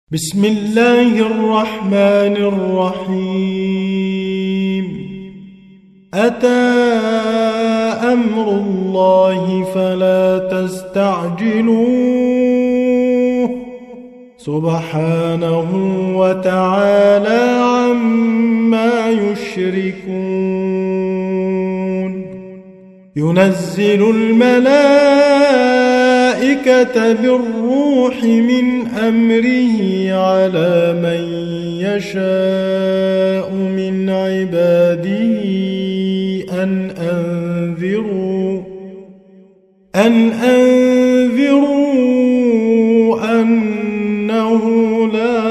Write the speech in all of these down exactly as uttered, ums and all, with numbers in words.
بسم الله الرحمن الرحيم. أتى أمر الله فلا تستعجلوه سبحانه وتعالى عما يشركون. ينزل الملائكة بالروح من أمره على من يشاء من عباده أن أنذروا أن أنذروا أنه لا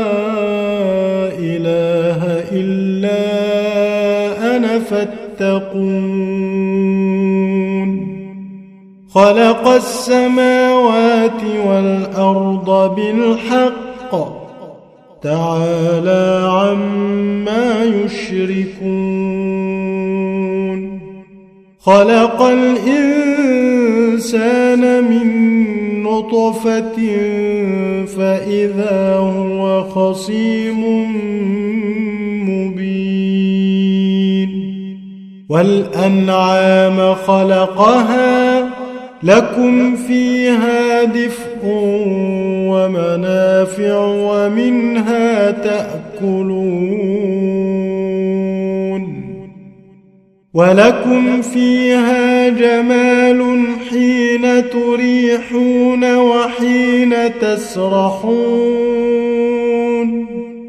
إله إلا أنا فاتقون. خلق السماوات والأرض بالحق تعالى عما يشركون. خلق الإنسان من نطفة فإذا هو خصيم مبين. والأنعام خلقها لكم فيها دفء ومنافع ومنها تأكلون. ولكم فيها جمال حين تريحون وحين تسرحون.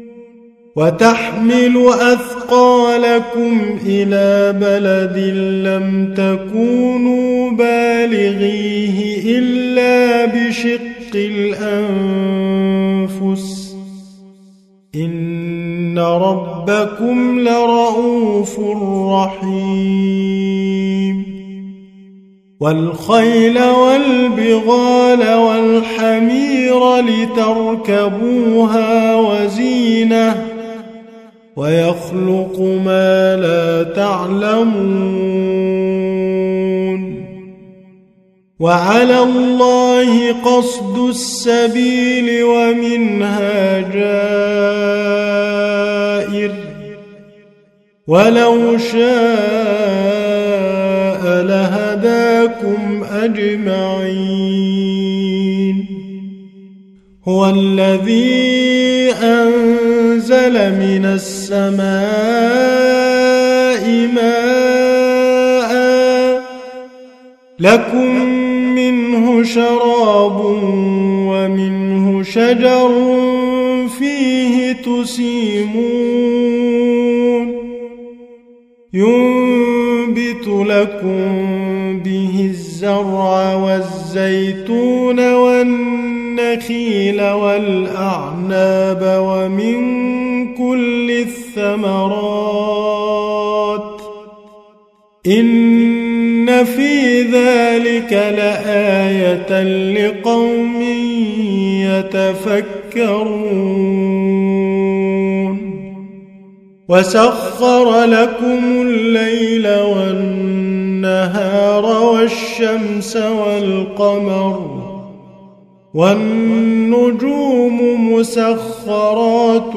وتحمل أثقالكم إلى بلد لم تكونوا بالغيه إلا بشق الأنفس إن ربكم لرؤوف رحيم. والخيل والبغال والحمير لتركبوها وزينة ويخلق ما لا تعلمون. وعلى الله قصد السبيل ومنها جائر ولو شاء لهداكم أجمعين. هو الذي أنزل من السماء ماء لكم منه شراب ومنه شجر فيه تسيمون. ينبت لكم به الزرع والزيتون والنخيل والأعناب ومن كل الثمرات إن في ذلك لآية لقوم يتفكرون. وسخر لكم الليل والنهار والشمس والقمر والنجوم مسخرات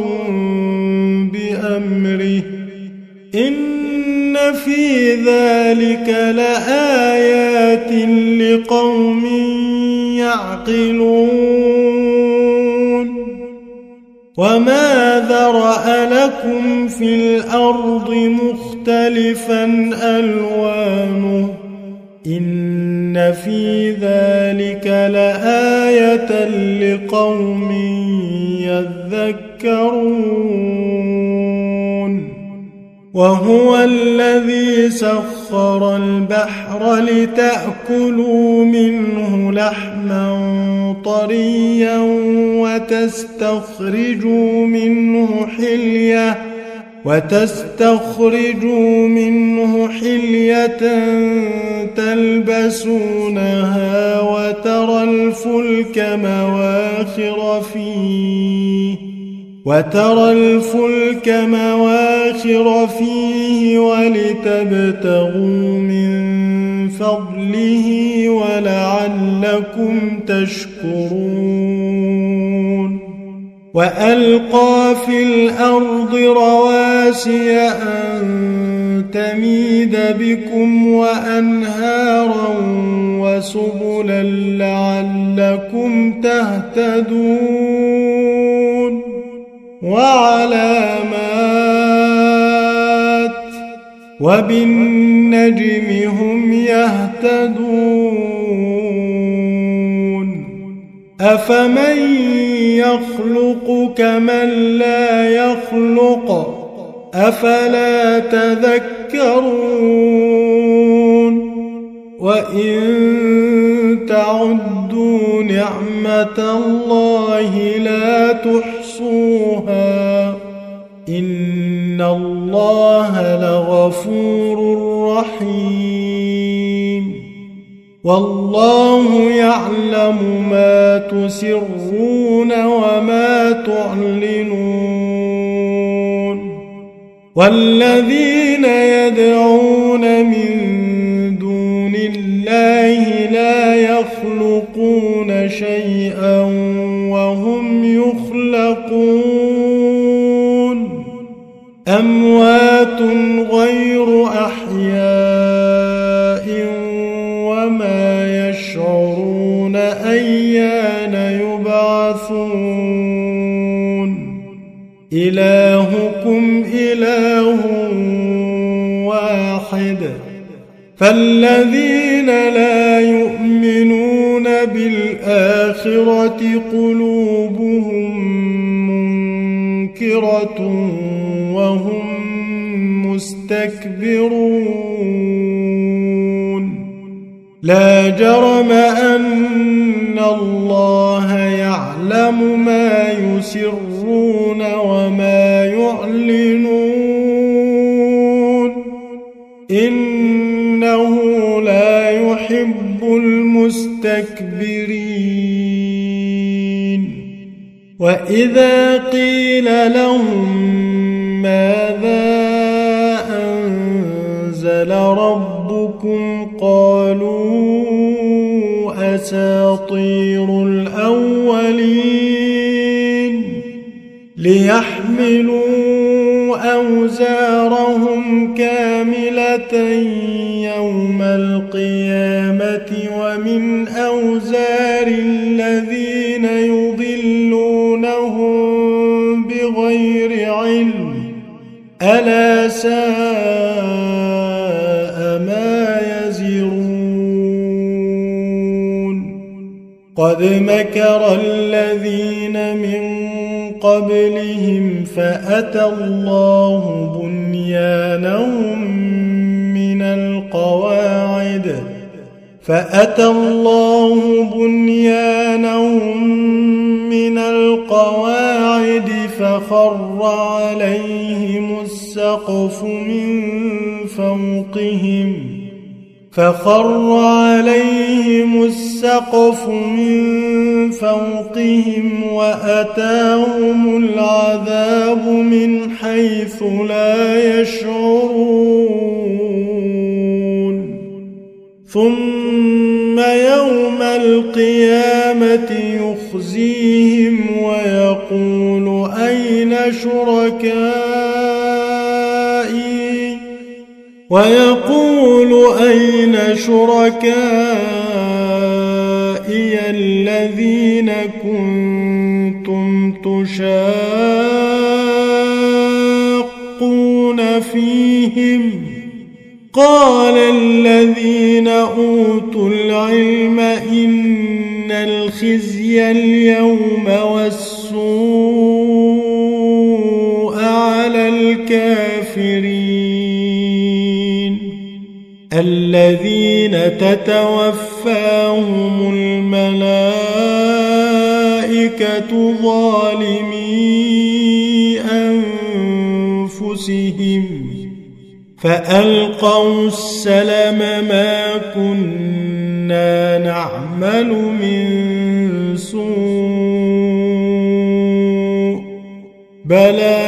بأمره إن في ذلك لآيات لقوم يعقلون. وما ذرأ لكم في الأرض مختلفا ألوانه إن في ذلك لآية لقوم يذكرون. وهو الذي سخر البحر لتأكلوا منه لحما طريا وتستخرجوا منه حلية وتستخرجوا منه حلية تلبسونها وترى الفلك مواخر فيه وترى الفلك مواخر فيه ولتبتغوا من فضله ولعلكم تشكرون. وألقى في الأرض رواسي أن تميد بكم وأنهارا وسبلا لعلكم تهتدون وعلامات وبالنجم هم يهتدون أفمن يخلق كمن لا يخلق أفلا تذكرون وإن تعدوا نعمة الله لا تحصوها إن الله لغفور رحيم والله يعلم ما تسرون وما تعلنون والذين يدعون من دون الله لا يخلقون شيئا وهم يخلقون أموات غير أحياء وما يشعرون أيان يبعثون إلهكم إله واحد فالذين لا يؤمنون بالآخرة قلوبهم منكرة وهم مستكبرون لا جرم أن الله يعلم ما يسرون وما يعلنون إنه لا يحب المستكبرين وإذا قيل لهم ماذا أنزل ربكم قالوا أساطير الأولين ليحملوا أوزارهم كاملة يوم القيامة ومن أوزار الذين يضلونهم بغير علم ألا ساء ما يزرون قد مكر الذين من قبلهم فأتى الله بنيانهم من القواعد فأتى الله بنيانهم من القواعد فخر عليهم السقف من فوقهم فخر عليهم السقف من فوقهم وأتاهم العذاب من حيث لا يشعرون ثم يوم القيامة يخزيهم ويقول أين شركائي ويقول أين شركائي الذين كنتم تشاقون فيهم قال الذين أوتوا العلم إن الخزي اليوم والسوء على الكافرين الذين تتوفاهم الملائكة ظالمي أنفسهم فألقوا السلم ما كنا نعمل من سوء بلى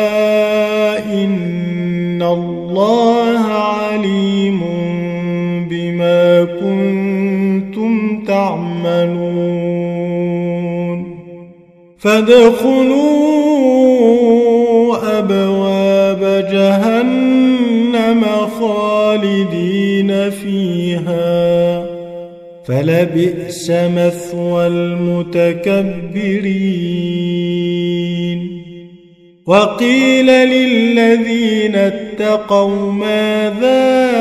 إن الله عليم بما كنتم تعملون فادخلوا أبواب جهنم خالدين فيها فلبئس مثوى المتكبرين وقيل للذين اتقوا ماذا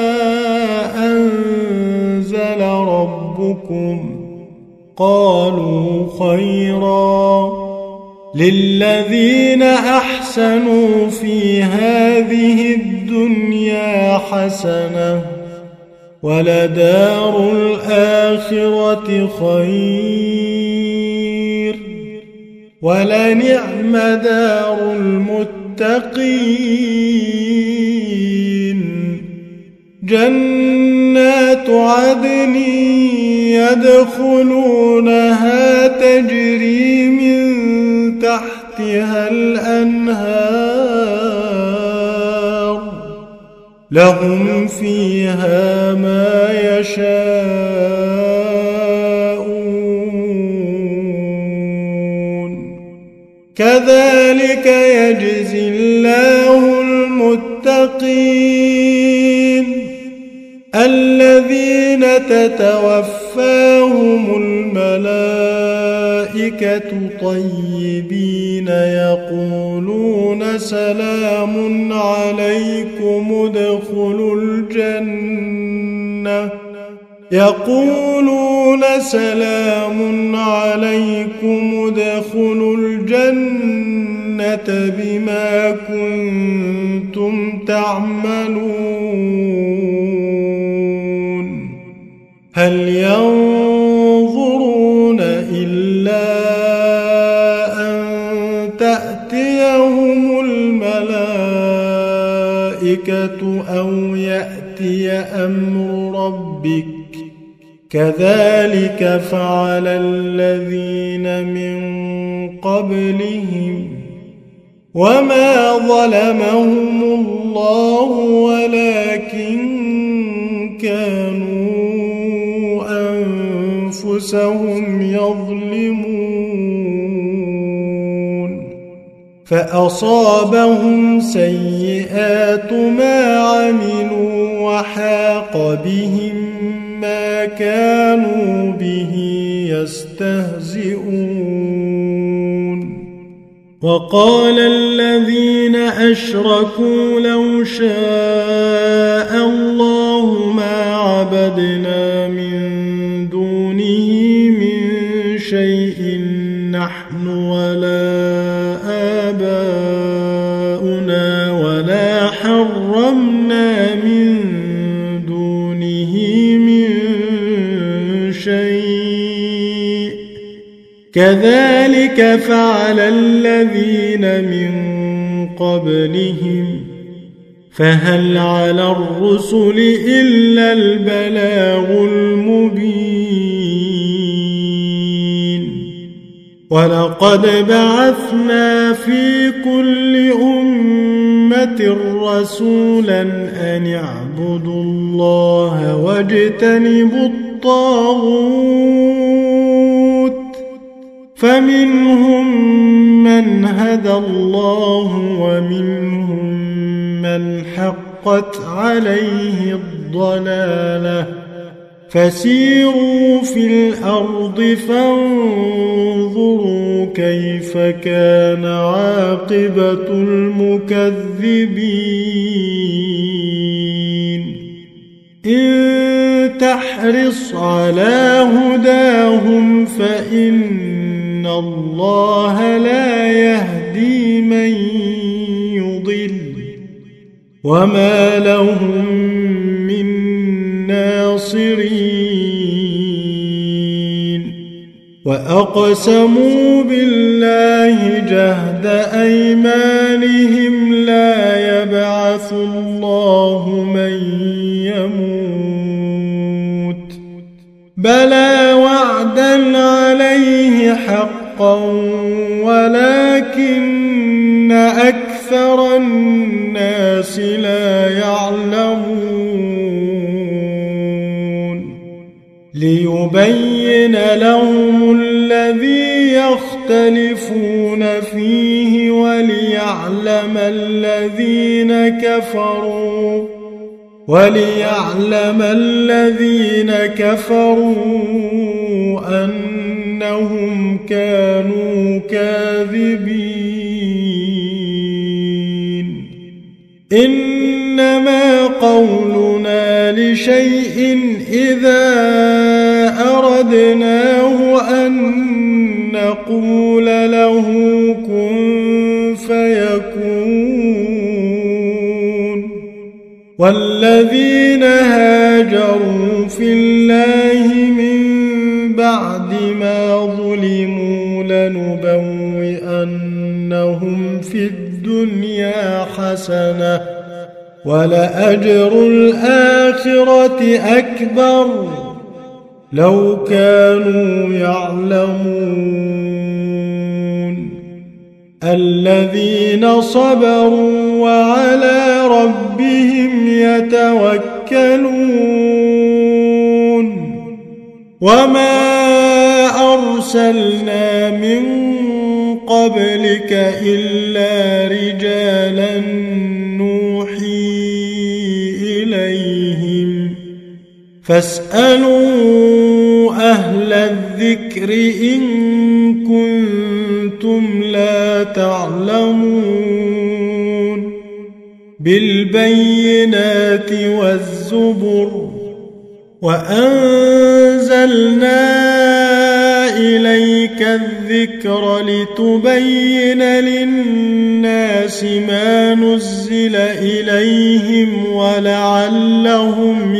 أنزل ربكم قالوا خيرا للذين أحسنوا في هذه الدنيا حسنة ولدار الآخرة خير ولنعم دار المتقين جنات عدن يدخلونها تجري من تحتها الأنهار لهم فيها ما يشاءون كذلك يجزي الله المتقين الذين تتوفاهم الملائكة طيبين يقولون سلام عليكم ادخلوا الجنة يقولون سلام عليكم ادخلوا الجنة بما كنتم تعملون هل ينظرون إلا أن تأتيهم الملائكة أو يأتي أمر ربك كذلك فعل الذين من قبلهم وما ظلمهم الله ولكن كانوا أنفسهم يظلمون فأصابهم سيئات ما عملوا وحاق بهم ما كانوا به يستهزئون وقال الذين أشركوا لو شاء الله ما عبدنا من دونه من شيء نحن ولا آباؤنا ولا حرمنا من دونه من شيء كذلك فعل الذين من قبلهم فهل على الرسل إلا البلاغ المبين ولقد بعثنا في كل أمة رسولا أن اعبدوا الله واجتنبوا الطاغوت فمنهم من هدى الله ومنهم من حقت عليه الضلالة فسيروا في الأرض فانظروا كيف كان عاقبة المكذبين إن تحرص على هداهم فإن الله لا يهدي من يضل وما لهم من ناصرين وأقسموا بالله جهد أيمانهم لا يبعث الله من يموت بلى وعدا عليه حقا ولكن أكثر الناس لا يعلمون ليبين لهم الذي يختلف فيه وليعلم الذين كفروا وليعلم الذين كفروا أنهم كانوا كاذبين. إنما قولنا لشيء إذا أردناه أن نقول له كن فيكون. والذين هاجروا في الله من بعد ما ظلموا لنبوئنهم في الدنيا حسنة ولأجر الآخرة أكبر لو كانوا يعلمون. الذين صبروا وعلى ربهم يتوكلون. وما أرسلنا من قبلك إلا رجالا نوحي إليهم فاسألوا أهل الذكر إن كنتم لا تعلمون. بالبينات والزبر وأنزلنا إليك الذكر لتبين للناس ما نزل إليهم ولعلهم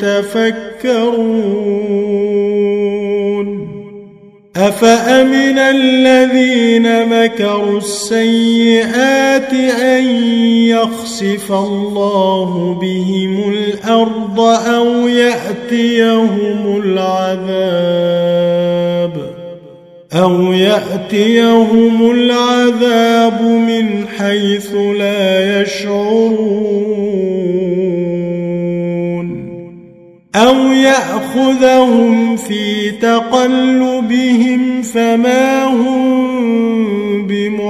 يتفكرون. أفأمن الذين مكروا السيئات أن يخسف الله بهم الأرض أو يأتيهم العذاب أو يأتيهم العذاب من حيث لا يشعرون أو يأخذهم في تقلبهم فما هم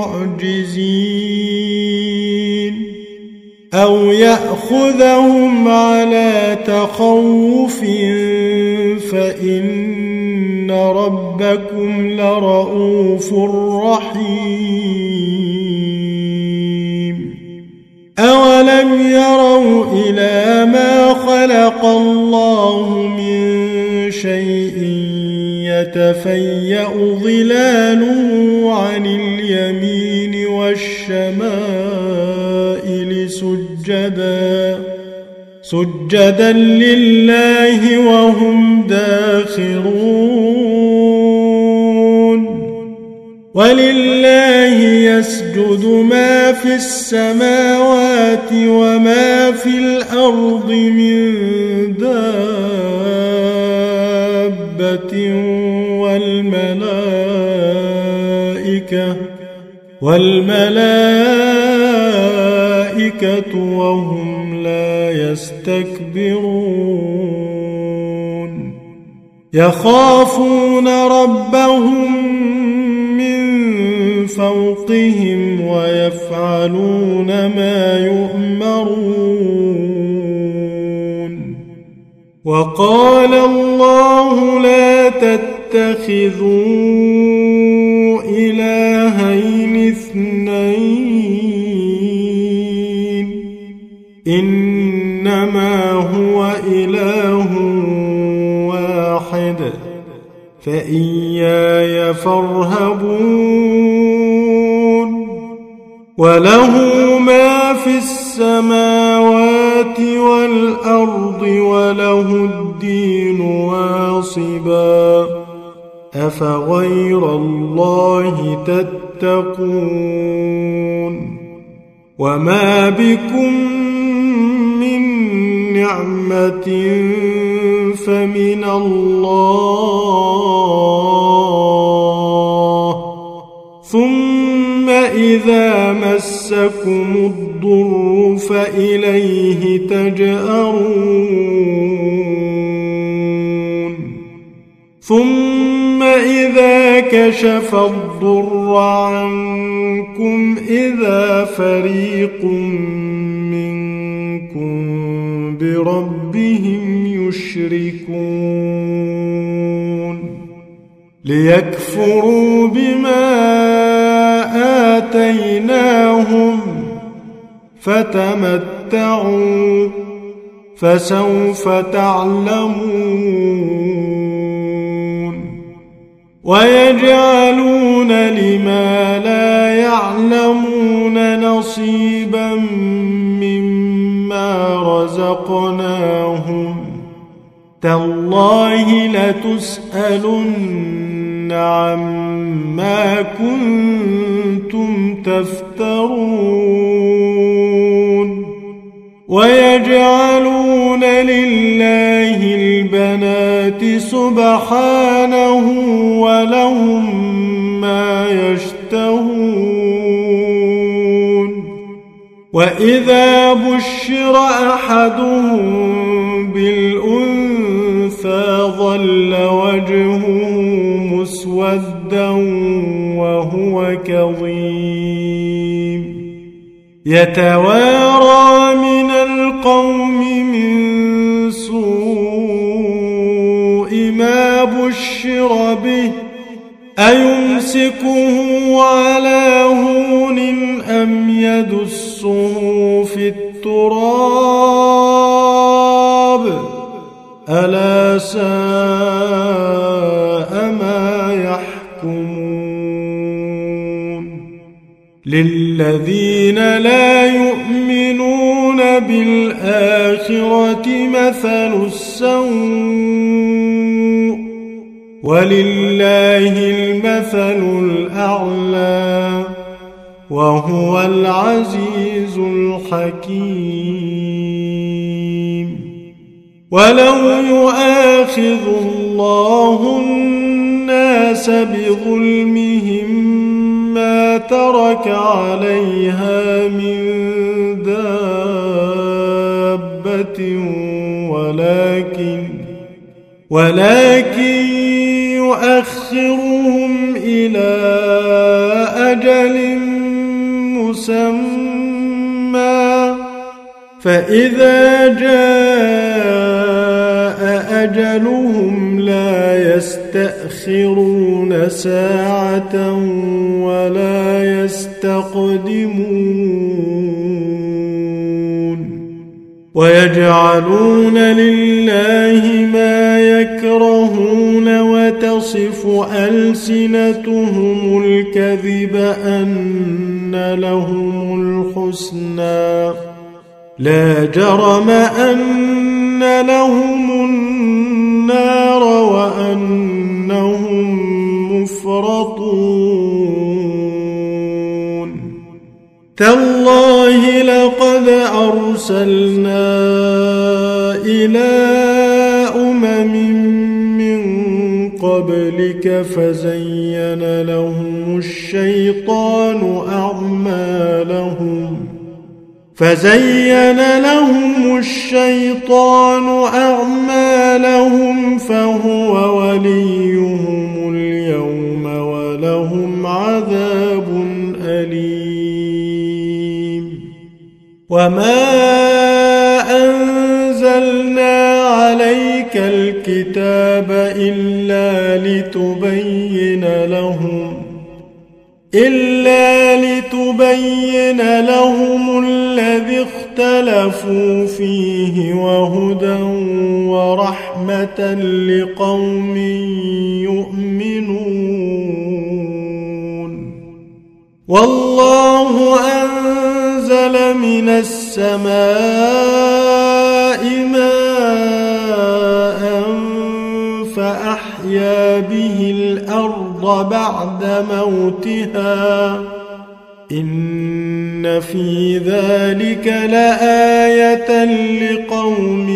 بمعجزين أو يأخذهم على تخوف فإن ربكم لرؤوف رحيم. أولم يروا إلى ما خلق الله من شيء يتفيأ ظلاله عن اليمين والشمائل سجدا سجدا لله وهم داخرون. ولله يسجد ما في السماوات وما في الأرض من دابة والملائكة والملائكة وهم لا يستكبرون. يخافون ربهم من فوقهم ويفعلون ما يؤمرون. وقال الله لا تتخذوا إلهين اثنين إنما هو إله واحد فإياي فارهبون. وله ما في السماوات والأرض وله الدين واصبا أفغير الله تتقون. وما بكم من نعمة فمن الله ثم إذا مسكم الضر فإليه تجأرون. ثم إذا إذا كشف الضر عنكم إذا فريق منكم بربهم يشركون ليكفروا بما آتيناهم فتمتعوا فسوف تعلمون ويجعلون لما لا يعلمون نصيبا مما رزقناهم تالله لتسألن عما كنتم تفترون ويجعلون لله البنات سبحانه ولهم ما يشتهون وإذا بشر أحدهم بالأنثى ظل وجهه مسودا وهو كظيم يتوارى من القوم من سوء ما بشر به أيمسكه على هون أم يدسه في التراب ألا ساء ما يحكمون للذين لا يؤمنون بالآخرة مثل السوء ولله المثل الأعلى وهو العزيز الحكيم ولو يؤاخذ الله الناس بظلمهم ما ترك عليها من دابة ولكن ولكن يؤخرهم إلى أجل مسمى فإذا جاء أجلهم لا يستأخرون ساعة ولا يستقدمون ويجعلون لله ما يكرهون وتصف ألسنتهم الكذب أن لهم الحسنى لا جرم أن لهم النار وأنهم مفرطون تالله لقد أرسلنا إلى أمم من قبلك فزين لهم الشيطان أعمالهم فزين لهم الشيطان أعمالهم فهو وليهم اليوم ولهم عذاب أليم وما أنزلنا عليك الكتاب إلا لتبين لهم إلا لتبين لهم الذي اختلفوا فيه وهدى ورحمة لقوم يؤمنون والله أنزل من السماء ماء فأحيا به الأرض بعد موتها إن في ذلك لآية لقوم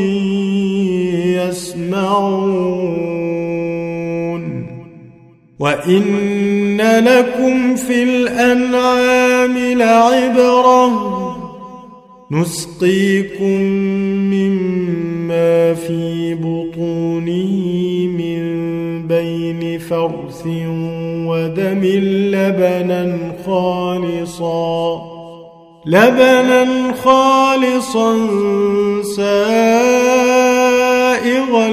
يسمعون وإن لكم في الأنعام لعبرة نسقيكم مما في بطونه من بين فرث ودم لبنا خالصا لبنا خالصا سائغا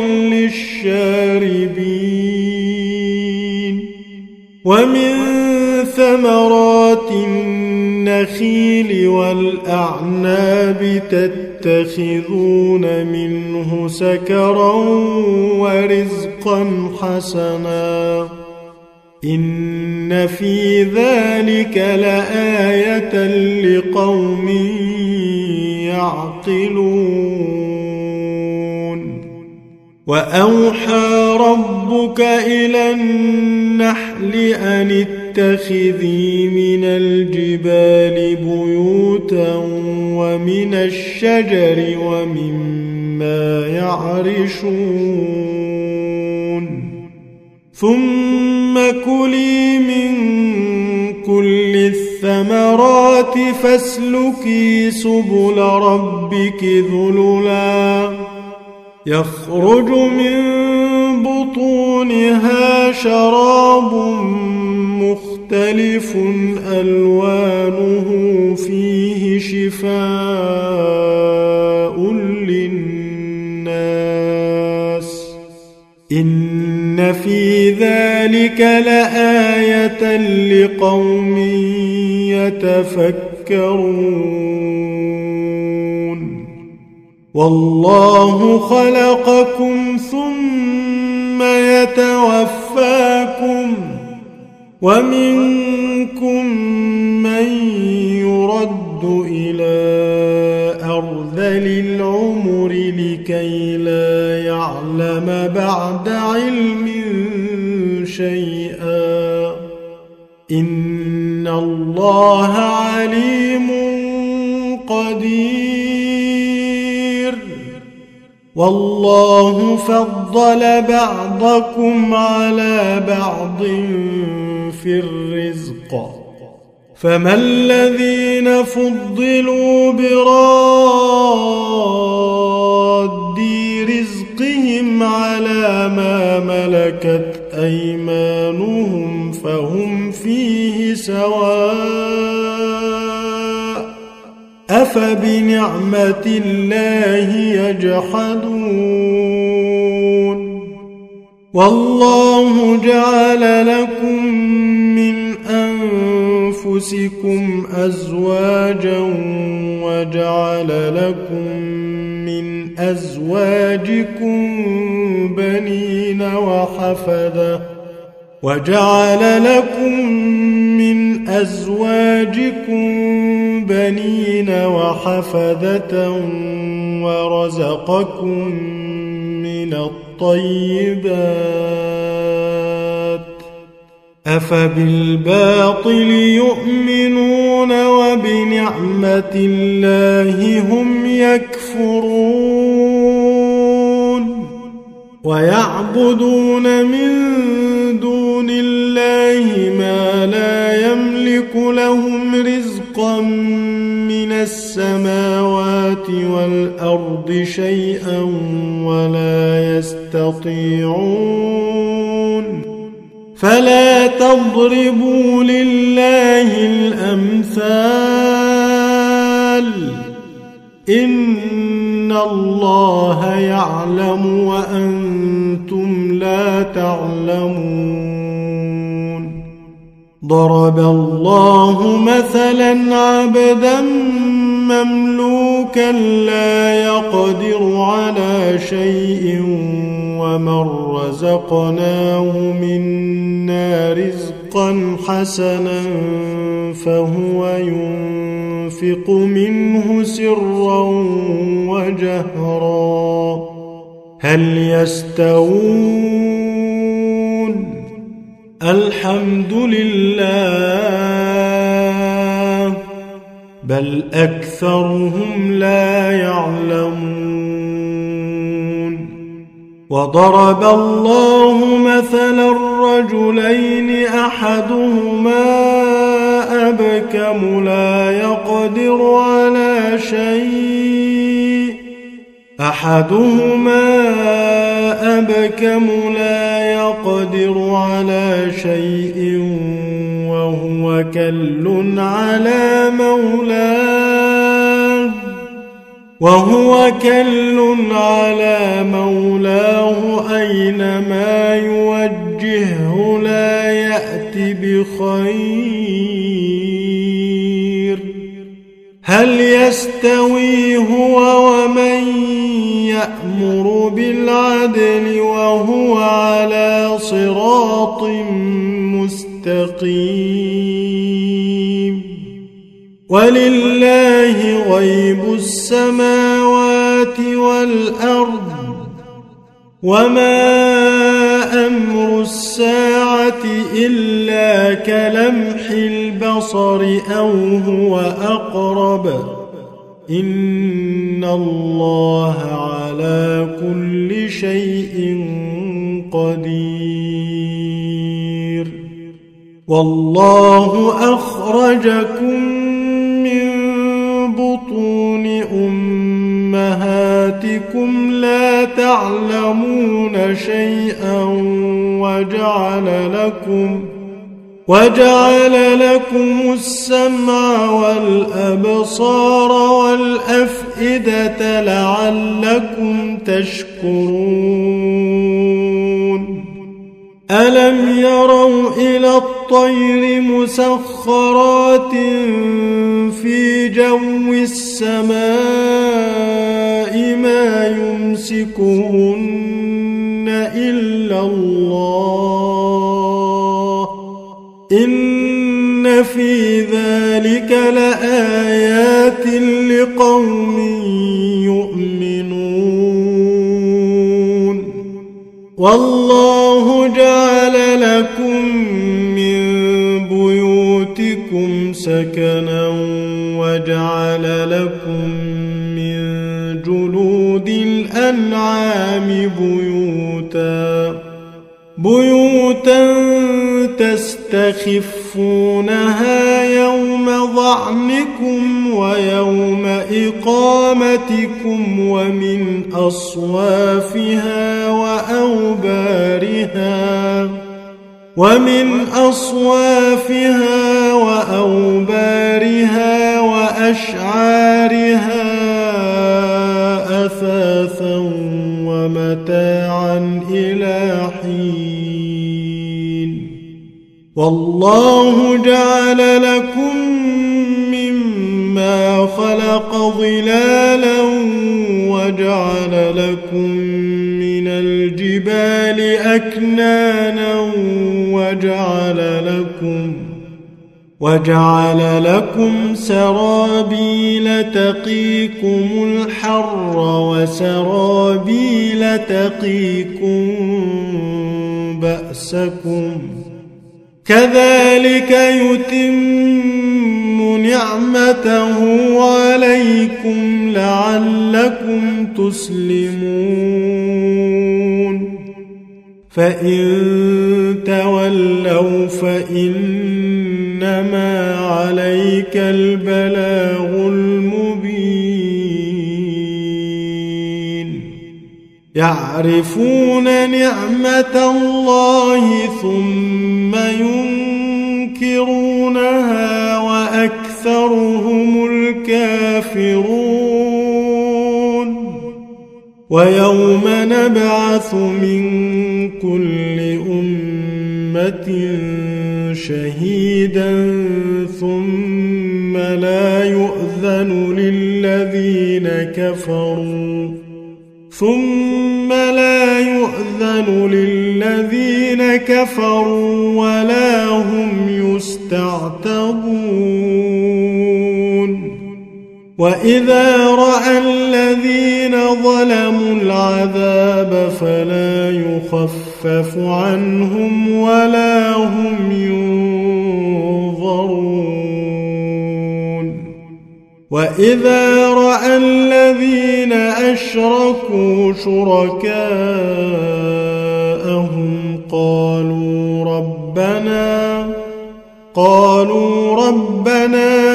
للشاربين ومن ثمرات النخيل والأعناب تتخذون منه سكرا ورزقا حسنا إن في ذلك لآية لقوم يعقلون وأوحى ربك إلى النحل أن اتخذي من الجبال بيوتا ومن الشجر ومما يعرشون ثم كلي من كل الثمرات فاسلكي سبل ربك ذللا يخرج من بطونها شراب مختلف ألوانه فيه شفاء للناس إن في ذلك لآية لقوم يتفكرون والله خلقكم ثم يتوفاكم ومنكم من يرد إلى أرذل العمر لكي لا يعلم بعد علم شيئا إن الله عليم قدير والله فضل بعضكم على بعض في الرزق فما الذين فضلوا براد رزقهم على ما ملكت أيمانهم فهم فيه سواء أفبنعمة الله يجحدون والله جعل لكم من أنفسكم أزواجا وجعل لكم من أزواجكم بنين وحفدة وجعل لكم من أزواجكم بنين وحفدة ورزقكم من الطيبات أفبالباطل يؤمنون وبنعمة الله هم يكفرون ويعبدون من دون الله ما لا يملك لهم رزقا من السماوات والأرض شيئا ولا يستطيعون فلا تضربوا لله الأمثال إن الله يعلم وأنتم لا تعلمون ضرب الله مثلا عبدا مملوكا لا يقدر على شيء ومن رزقناه منا رزقا حسنا فهو ينفق منه سرا وجهرا هل يستوون الحمد لله بل أكثرهم لا يعلمون وضرب الله مثلا رجلين أحدهما أبكم لا يقدر على شيء أحدهما أبكم لا يقدر على شيء وهو كل على مولاه وهو كل على مولاه أينما يوجهه لا يأتي بخير هل يستوي هو ومن يأمر بالعدل وهو على صراط مستقيم ولله غيب السماوات والأرض وما أمر الساعة إلا كلمح البصر أو هو أقرب إن الله على كل شيء قدير والله أخرجكم من بطون أمهاتكم لا تعلمون شيئا وجعل لكم وجعل لكم السمع والأبصار والأفئدة لعلكم تشكرون ألم يروا إلى الطير مسخرات في جو السماء ما يمسكهن إلا الله إن في ذلك لآيات لقوم يؤمنون والله جعل لكم من بيوتكم سكنا وجعل لكم من جلود الأنعام بيوتا بيوتا تستخفونها يوم ظعنكم ويوم إقامتكم ومن أصوافها وأوبارها ومن أصوافها وأوبارها وأشعارها أثاثا ومتاعا إلى حين والله جعل لكم مما خلق ظلالا وجعل لكم من الجبال أكنانا وجعل لكم وجعل لكم سرابيل تقيكم الحر وسرابيل تقيكم بأسكم كذلك يتم نعمته عليكم لعلكم تسلمون فإن تولوا فإنما عليك البلاغ المبين يعرفون نعمة الله ثم ينكرونها وأكثرهم الكافرون ويوم نبعث من كل أمة شهيدا ثم لا يؤذن للذين كفروا ثم لا يؤذن للذين كفروا ولا هم يستعتبون وإذا رأى الذين ظلموا العذاب فلا يخفف عنهم ولا هم ينظرون وإذا رأى الذين أشركوا شركاءهم قالوا ربنا قالوا ربنا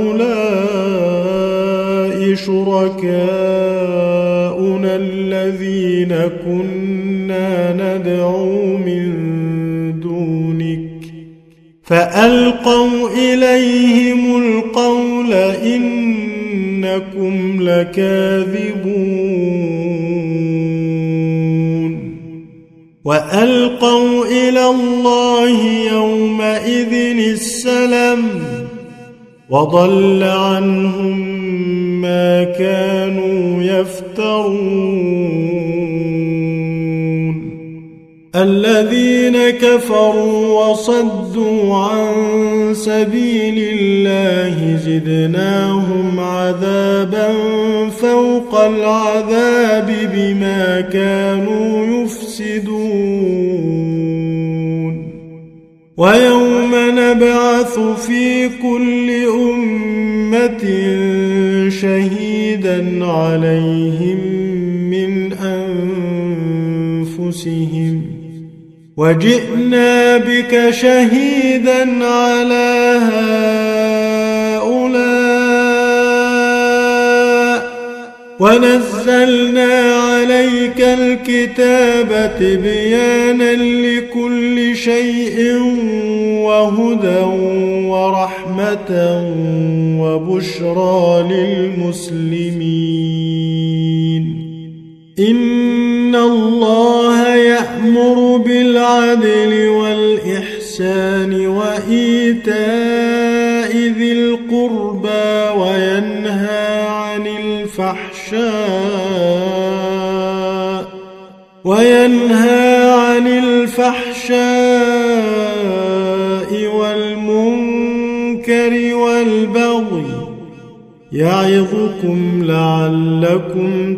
هؤلاء شركاؤنا الذين الذين كنا ندعو من دونك فألقوا إليهم القول إنكم لكاذبون وألقوا إلى الله يومئذ السلم وضل عنهم ما كانوا يفترون الذين كفروا وصدوا عن سبيل الله زدناهم عذابا فوق العذاب بما كانوا يفسدون ويوم نبعث في كل أمة شهيدا عليهم من أنفسهم وجئنا بك شهيدا على هؤلاء ونزلنا عليك الكتاب تبيانا لكل شيء وهدى ورحمة وبشرى للمسلمين إن الله يأمر بالعدل والإحسان وإيتاء ذي القربى وينهى عن الفحشاء وينهى عن الفحشاء والمنكر والبغي يعظكم لعلكم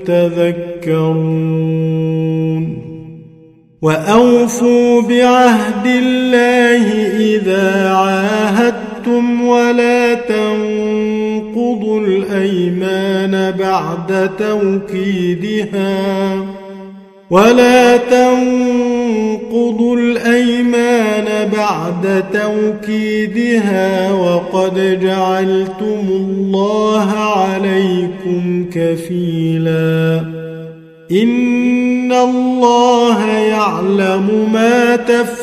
تذكرون وأوفوا بعهد الله إذا عاهدتم ولا تنقضوا الأيمان بعد توكيدها ولا تنقضوا الأيمان بعد توكيدها وقد جعلتم الله عليكم كفيلا إن الله يعلم ما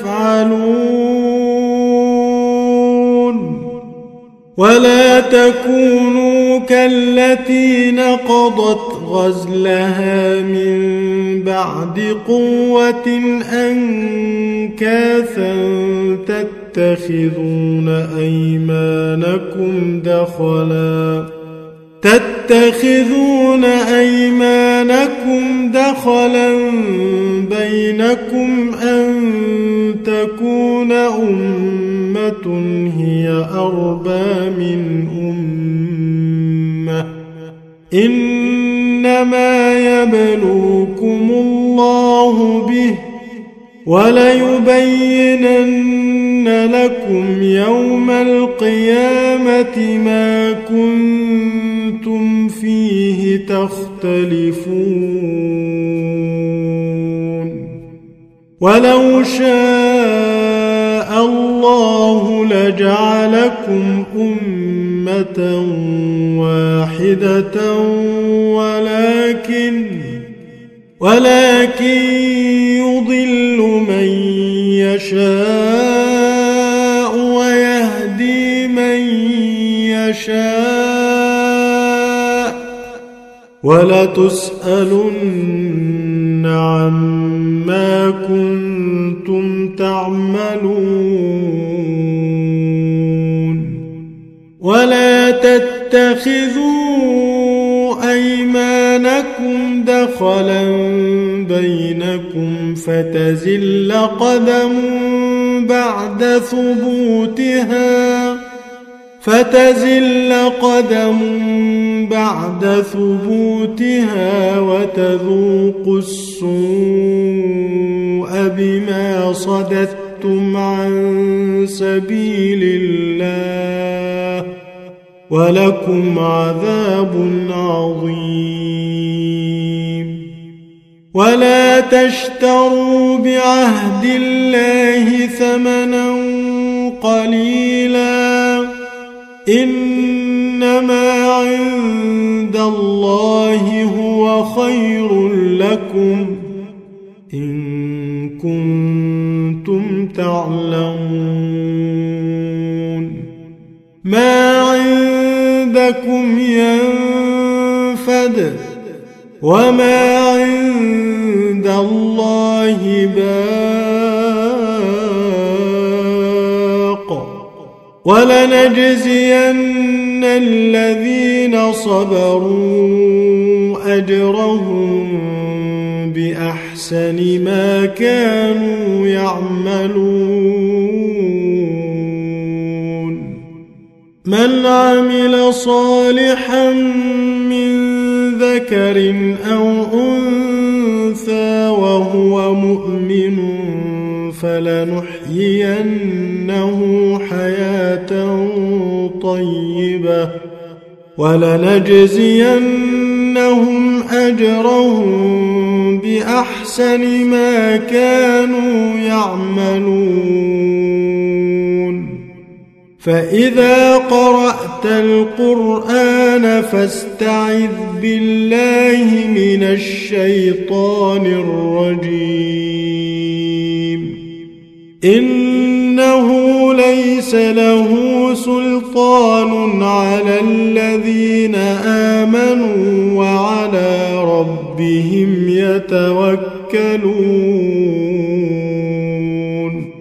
تفعلون ولا تكونوا كالتي نقضت غزلها من بعد قوة أنكاثا تتخذون أيمانكم دخلا تتخذون أيمانكم دخلا بينكم أن تكون أمة هي أربى من أمة إنما يبلوكم الله به وليبينن لكم يوم القيامة ما كنتم فيه تختلفون ولو شاء الله لجعلكم أمة واحدة ولكن ولكن يضل من يشاء ويهدي من يشاء ولتسألن عما كنتم تعملون ولا تتخذوا أيمانكم دخلا بينكم فتزل قدم بعد ثبوتها فتزل قدم بعد ثبوتها وتذوقوا السوء بما صددتم عن سبيل الله ولكم عذاب عظيم ولا تشتروا بعهد الله ثمنا قليلا إنما عند الله هو خير لكم ما عندكم ينفد وما عند الله باق ولنجزين الذين صبروا أجرهم بأحسن ما كانوا يعملون من عمل صالحا من ذكر أو أنثى وهو مؤمن فلنحيينه حياة طيبة ولنجزينهم أجرهم بأحسن ما كانوا يعملون فإذا قرأت القرآن فاستعذ بالله من الشيطان الرجيم إنه ليس له سلطان على الذين آمنوا وعلى ربهم يتوكلون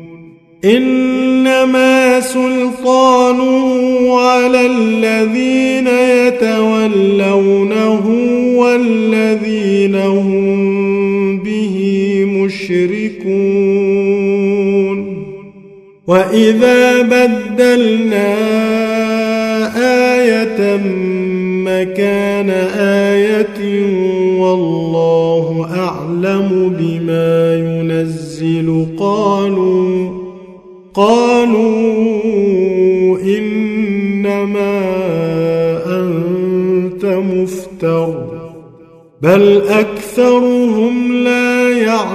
إنما سلطانه على الذين يتولونه والذين هم به مشركون وإذا بدلنا آية مكان آية والله أعلم بما ينزل قالوا قالوا إنما أنت مفتر بل أكثرهم لا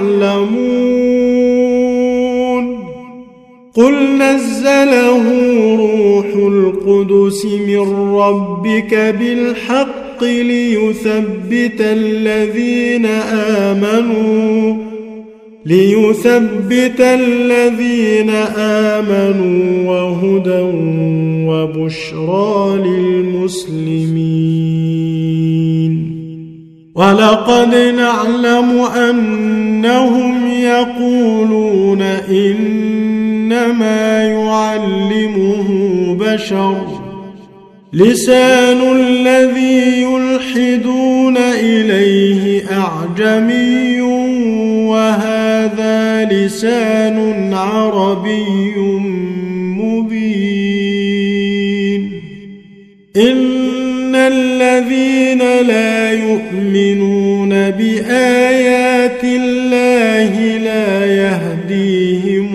يعلمون قل نزله روح القدس من ربك بالحق ليثبت الذين آمنوا ليثبت الذين آمنوا وهدى وبشرى للمسلمين ولقد نعلم أنهم يقولون إنما يعلمه بشر لسان الذي يلحدون إليه أعجمي وهذا لسان عربي مبين إن الذين لا يؤمنون بآيات الله لا يهديهم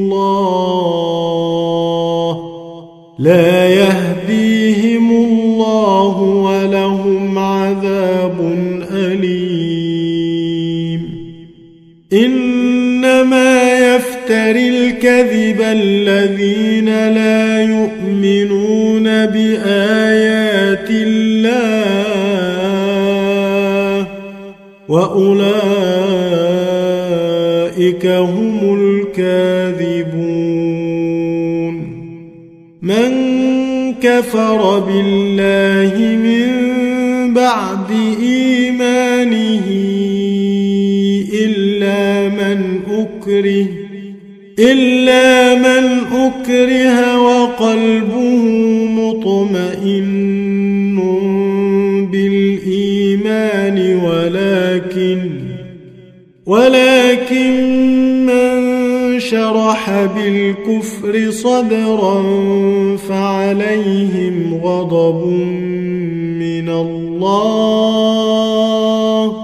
الله لا يهديهم الله ولهم عذاب أليم إنما يفتري الكذب الذين لا يؤمنون بآيات الله وأولئك هم الكاذبون من كفر بالله من بعد إيمانه إلا من أكره إلا من أكره وقلبه مطمئن بالإيمان ولكن ولكن من شرح بالكفر صدرا فعليهم غضب من الله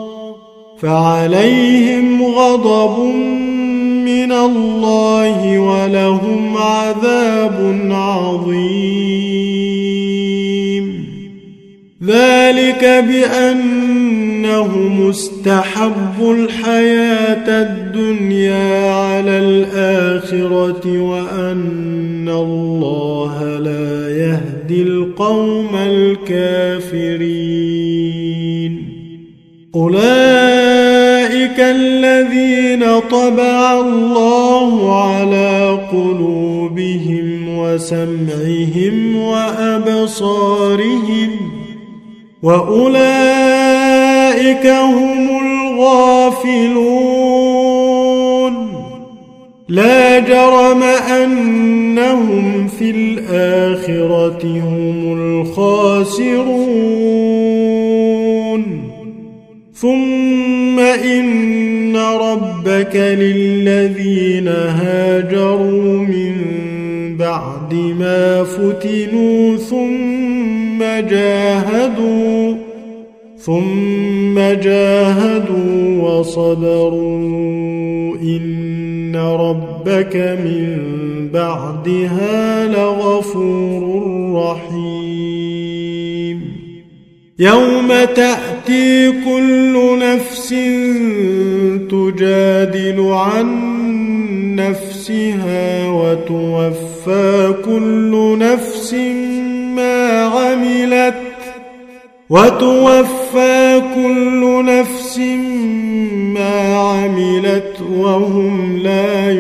فعليهم غضب من الله ولهم عذاب عظيم ذلك بأنهم استحبوا الحياة الدنيا على الآخرة وأن الله لا يهدي القوم الكافرين أولئك الذين طبع الله على قلوبهم وسمعهم وأبصارهم وأولئك هم الغافلون لا جرم أنهم في الآخرة هم الخاسرون ثم إن ربك للذين هاجروا من بعد ما فتنوا ثم جاهدوا ثم جاهدوا وصبروا إن ربك من بعدها لغفور رحيم يوم تأتي كل نفس تجادل عن نفسها وتوفى كل نفس ما عملت وتوفى كل نفس ما عملت وهم لا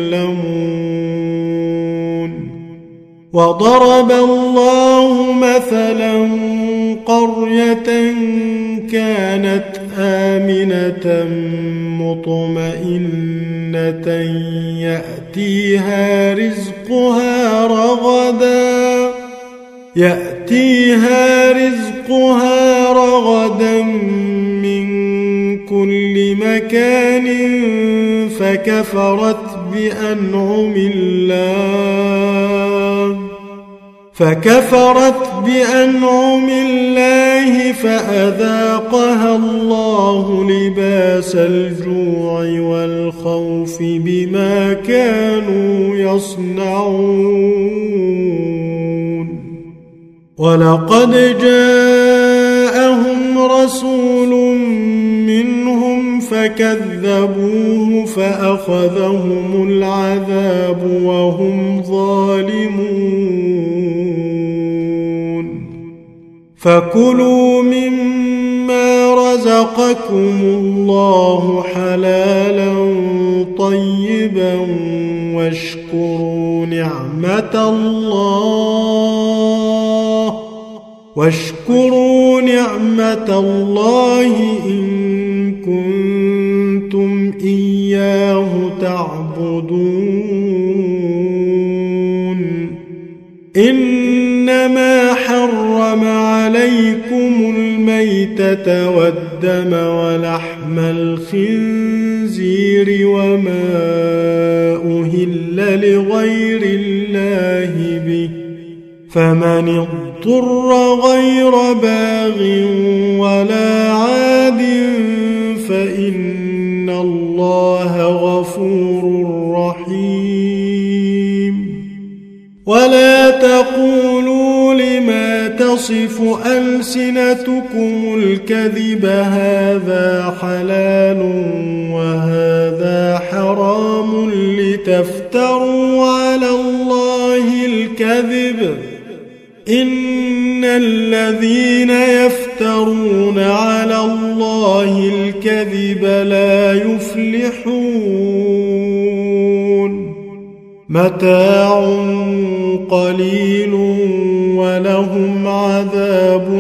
يظلمون وضرب الله مثلا قرية كانت آمنة مطمئنة يأتيها رزقها رغدا يأتيها رزقها رغدا من كل مكان فكفرت بأنعم الله فكفرت بأنعم الله فأذاقها الله لباس الجوع والخوف بما كانوا يصنعون ولقد جاءهم رسول منهم فكذبوه فأخذهم العذاب وهم ظالمون فكلوا مما رزقكم الله حلالا طيبا واشكروا نعمة الله واشكروا نعمة الله إن كنتم إياه تعبدون إنما حرم عليكم الميتة والدم ولحم الخنزير وما أهل لغير الله به فمن اضطر غير باغ ولا عاد فإن الله غفور رحيم ولا تقولوا لما تصف ألسنتكم الكذب هذا حلال وهذا حرام لتفتروا على الله الكذب إن الذين يفترون على الله الكذب لا يفلحون متاع قليل ولهم عذاب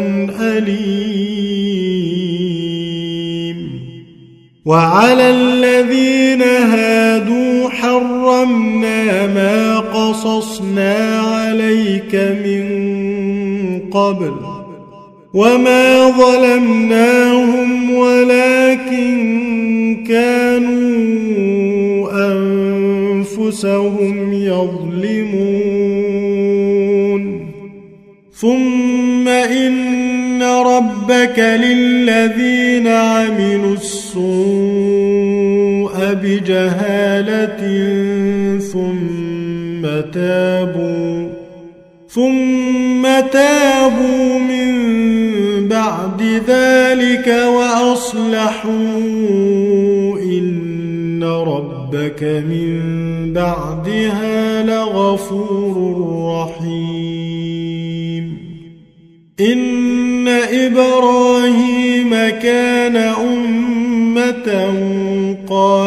أليم وعلى الذين هادوا حرمنا ما قصصنا عليك من قبل وما ظلمناهم ولكن كانوا أنفسهم يظلمون ثم إن ربك للذين عملوا السوء بجهالة ثم تابوا ثم تابوا من بعد ذلك وأصلحوا إن ربك من بعدها لغفور رحيم إن إبراهيم كان أمة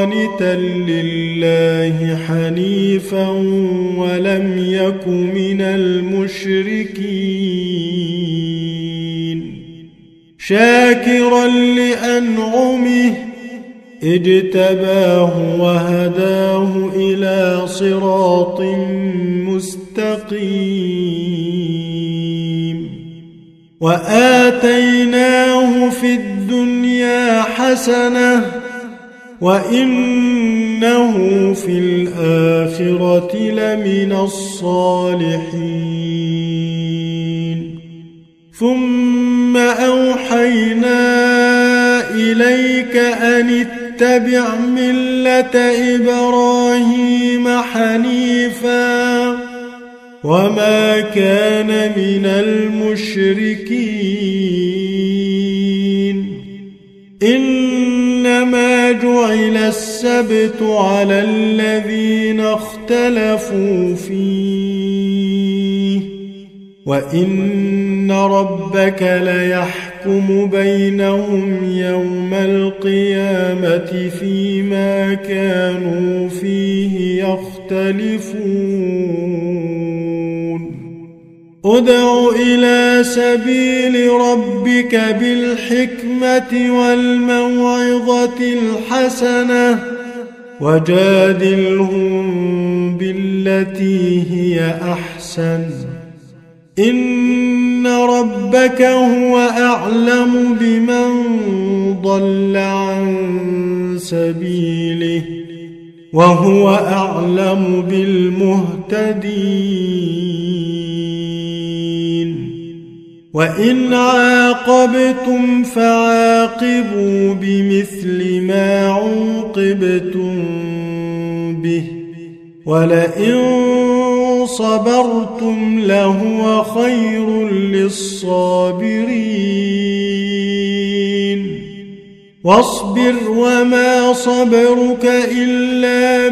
قانتا لله حنيفا ولم يك من المشركين شاكرا لأنعمه اجتباه وهداه إلى صراط مستقيم وآتيناه في الدنيا حسنة وإنه في الآخرة لمن الصالحين ثم أوحينا إليك أن اتبع ملة إبراهيم حنيفا وما كان من المشركين إنما جعل السبت على الذين اختلفوا فيه وإن ربك ليحكم بينهم يوم القيامة فيما كانوا فيه يختلفون ادع إلى سبيل ربك بالحكمة والموعظة الحسنة وجادلهم بالتي هي أحسن إن ربك هو أعلم بمن ضل عن سبيله وهو أعلم بالمهتدين وإن عاقبتم فعاقبوا بمثل ما عوقبتم به ولئن صبرتم لهو خير للصابرين واصبر وما صبرك إلا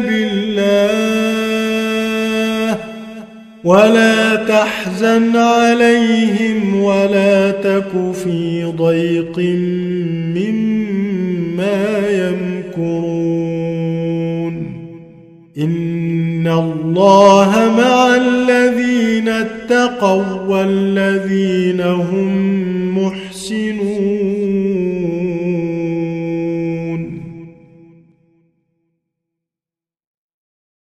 بالله ولا تحزن عليهم ولا تك في ضيق مما يمكرون إن الله مع الذين اتقوا والذين هم محسنون